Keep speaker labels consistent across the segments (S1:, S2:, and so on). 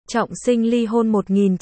S1: Trọng sinh ly hôn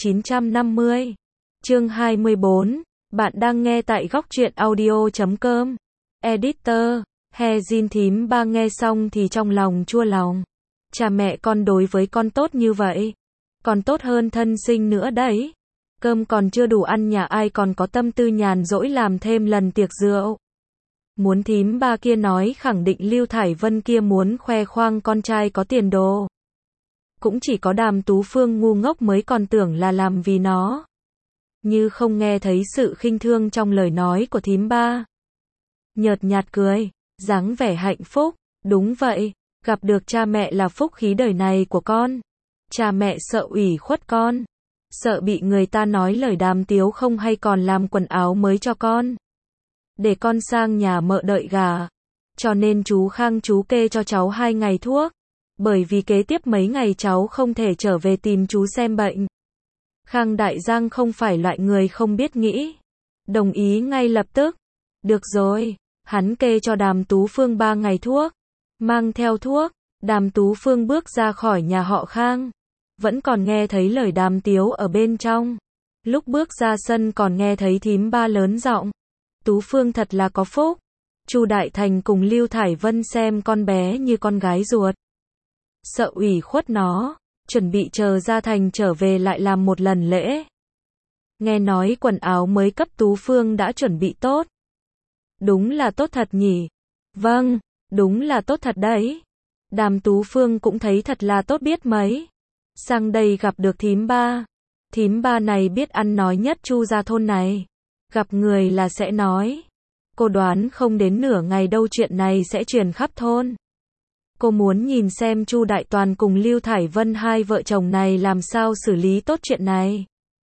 S1: 1950. Chương 24. Bạn đang nghe tại góc truyện audio.com. Editor. Hezin thím ba nghe xong thì trong lòng chua lòng. Cha mẹ con đối với con tốt như vậy. Còn tốt hơn thân sinh nữa đấy. Cơm còn chưa đủ ăn nhà ai còn có tâm tư nhàn rỗi làm thêm lần tiệc rượu. Muốn thím ba kia nói khẳng định Lưu Thải Vân kia muốn khoe khoang con trai có tiền đồ. Cũng chỉ có Đàm Tú Phương ngu ngốc mới còn tưởng là làm vì nó. Như không nghe thấy sự khinh thương trong lời nói của thím ba. Nhợt nhạt cười, dáng vẻ hạnh phúc, đúng vậy, gặp được cha mẹ là phúc khí đời này của con. Cha mẹ sợ ủy khuất con, sợ bị người ta nói lời đàm tiếu không hay còn làm quần áo mới cho con. Để con sang nhà mợ đợi gà. Cho nên chú Khang chú kê cho cháu 2 ngày thuốc. Bởi vì kế tiếp mấy ngày cháu không thể trở về tìm chú xem bệnh. Khang Đại Giang không phải loại người không biết nghĩ. Đồng ý ngay lập tức. Được rồi, hắn kê cho Đàm Tú Phương 3 ngày thuốc. Mang theo thuốc, Đàm Tú Phương bước ra khỏi nhà họ Khang. Vẫn còn nghe thấy lời đàm tiếu ở bên trong. Lúc bước ra sân còn nghe thấy thím ba lớn giọng. Tú Phương thật là có phúc. Chu Đại Thành cùng Lưu Thải Vân xem con bé như con gái ruột. Sợ ủy khuất nó, chuẩn bị chờ Gia Thành trở về lại làm một lần lễ. Nghe nói quần áo mới cấp Tú Phương đã chuẩn bị tốt. Đúng là tốt thật nhỉ? Vâng, đúng là tốt thật đấy. Đàm Tú Phương cũng thấy thật là tốt biết mấy. Sang đây gặp được thím ba. Thím ba này biết ăn nói nhất Chu gia thôn này. Gặp người là sẽ nói. Cô đoán không đến nửa ngày đâu chuyện này sẽ truyền khắp thôn. Cô muốn nhìn xem Chu Đại Toàn cùng Lưu Thải Vân hai vợ chồng này làm sao xử lý tốt chuyện này.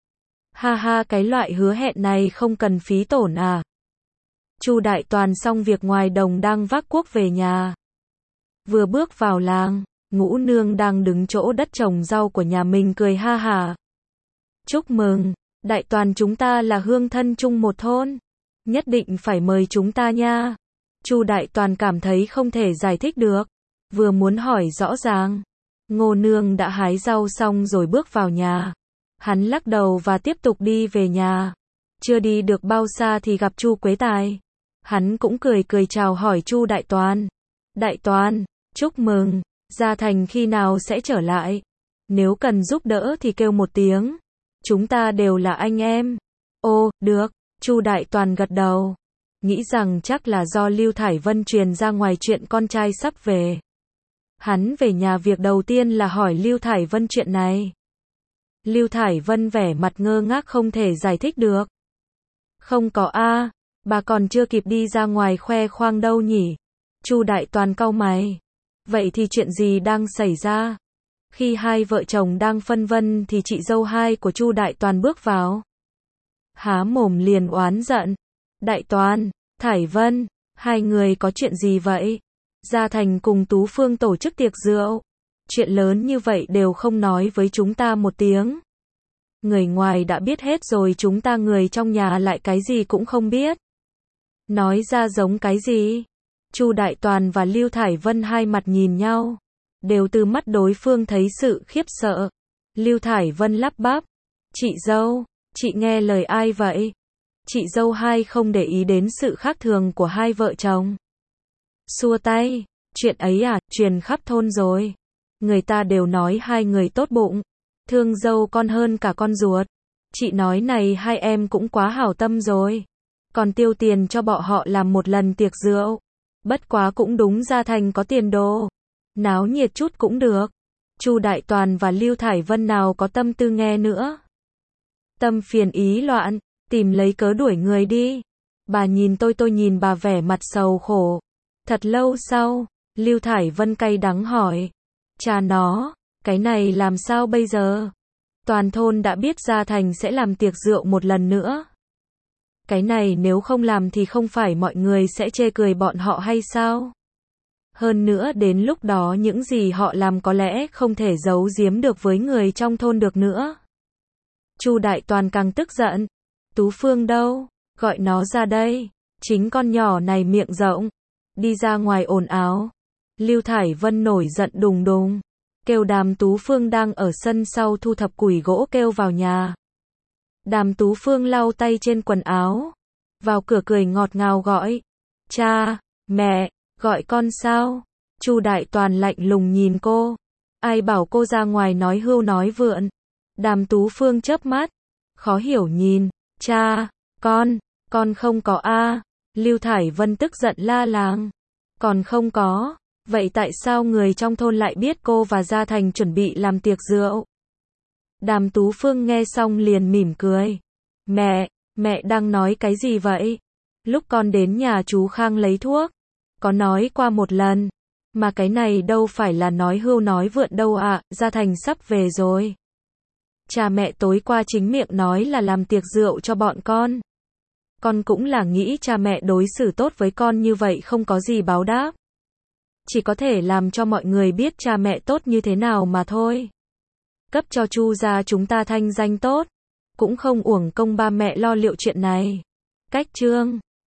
S1: Ha ha, cái loại hứa hẹn này không cần phí tổn à. Chu Đại Toàn xong việc ngoài đồng đang vác cuốc về nhà. Vừa bước vào làng, Ngũ Nương đang đứng chỗ đất trồng rau của nhà mình cười ha hả. Chúc mừng, Đại Toàn chúng ta là hương thân chung một thôn. Nhất định phải mời chúng ta nha. Chu Đại Toàn cảm thấy không thể giải thích được. Vừa muốn hỏi rõ ràng. Ngô Nương đã hái rau xong rồi bước vào nhà. Hắn lắc đầu và tiếp tục đi về nhà. Chưa đi được bao xa thì gặp Chu Quế Tài. Hắn cũng cười cười chào hỏi Chu Đại Toàn. Đại Toàn, chúc mừng. Gia Thành khi nào sẽ trở lại? Nếu cần giúp đỡ thì kêu một tiếng. Chúng ta đều là anh em. Ô, được. Chu Đại Toàn gật đầu. Nghĩ rằng chắc là do Lưu Thải Vân truyền ra ngoài chuyện con trai sắp về. Hắn về nhà việc đầu tiên là hỏi Lưu Thải Vân chuyện này. Lưu Thải Vân vẻ mặt ngơ ngác không thể giải thích được. Không có a, bà còn chưa kịp đi ra ngoài khoe khoang đâu nhỉ. Chu Đại Toàn cau mày. Vậy thì chuyện gì đang xảy ra? Khi hai vợ chồng đang phân vân thì chị dâu hai của Chu Đại Toàn bước vào. Há mồm liền oán giận. Đại Toàn, Thải Vân, hai người có chuyện gì vậy? Gia Thành cùng Tú Phương tổ chức tiệc rượu. Chuyện lớn như vậy đều không nói với chúng ta một tiếng. Người ngoài đã biết hết rồi chúng ta người trong nhà lại cái gì cũng không biết. Nói ra giống cái gì? Chu Đại Toàn và Lưu Thải Vân hai mặt nhìn nhau. Đều từ mắt đối phương thấy sự khiếp sợ. Lưu Thải Vân lắp bắp. Chị dâu, chị nghe lời ai vậy? Chị dâu hai không để ý đến sự khác thường của hai vợ chồng. Xua tay, chuyện ấy à, truyền khắp thôn rồi. Người ta đều nói hai người tốt bụng. Thương dâu con hơn cả con ruột. Chị nói này hai em cũng quá hảo tâm rồi. Còn tiêu tiền cho bọn họ làm một lần tiệc rượu. Bất quá cũng đúng Gia Thành có tiền đồ. Náo nhiệt chút cũng được. Chu Đại Toàn và Lưu Thải Vân nào có tâm tư nghe nữa. Tâm phiền ý loạn, tìm lấy cớ đuổi người đi. Bà nhìn tôi nhìn bà vẻ mặt sầu khổ. Thật lâu sau, Lưu Thải Vân cay đắng hỏi. Cha nó, cái này làm sao bây giờ? Toàn thôn đã biết Gia Thành sẽ làm tiệc rượu một lần nữa. Cái này nếu không làm thì không phải mọi người sẽ chê cười bọn họ hay sao? Hơn nữa đến lúc đó những gì họ làm có lẽ không thể giấu giếm được với người trong thôn được nữa. Chu Đại Toàn càng tức giận. Tú Phương đâu? Gọi nó ra đây. Chính con nhỏ này miệng rộng. Đi ra ngoài ồn ào. Lưu Thải Vân nổi giận đùng đùng. kêu Đàm Tú Phương đang ở sân sau thu thập củi gỗ kêu vào nhà. Đàm Tú Phương lau tay trên quần áo, vào cửa cười ngọt ngào gọi, cha, mẹ, gọi con sao? Chu Đại Toàn lạnh lùng nhìn cô, ai bảo cô ra ngoài nói hưu nói vượn? Đàm Tú Phương chớp mắt, khó hiểu nhìn, cha, con không có a. Lưu Thải Vân tức giận la làng, còn không có, vậy tại sao người trong thôn lại biết cô và Gia Thành chuẩn bị làm tiệc rượu? Đàm Tú Phương nghe xong liền mỉm cười, mẹ đang nói cái gì vậy? Lúc con đến nhà chú Khang lấy thuốc, có nói qua một lần, mà cái này đâu phải là nói hưu nói vượn đâu ạ, Gia Thành sắp về rồi. Cha mẹ tối qua chính miệng nói là làm tiệc rượu cho bọn con cũng là nghĩ cha mẹ đối xử tốt với con như vậy không có gì báo đáp. Chỉ có thể làm cho mọi người biết cha mẹ tốt như thế nào mà thôi. Cấp cho Chu gia chúng ta thanh danh tốt, cũng không uổng công ba mẹ lo liệu chuyện này. Cách chương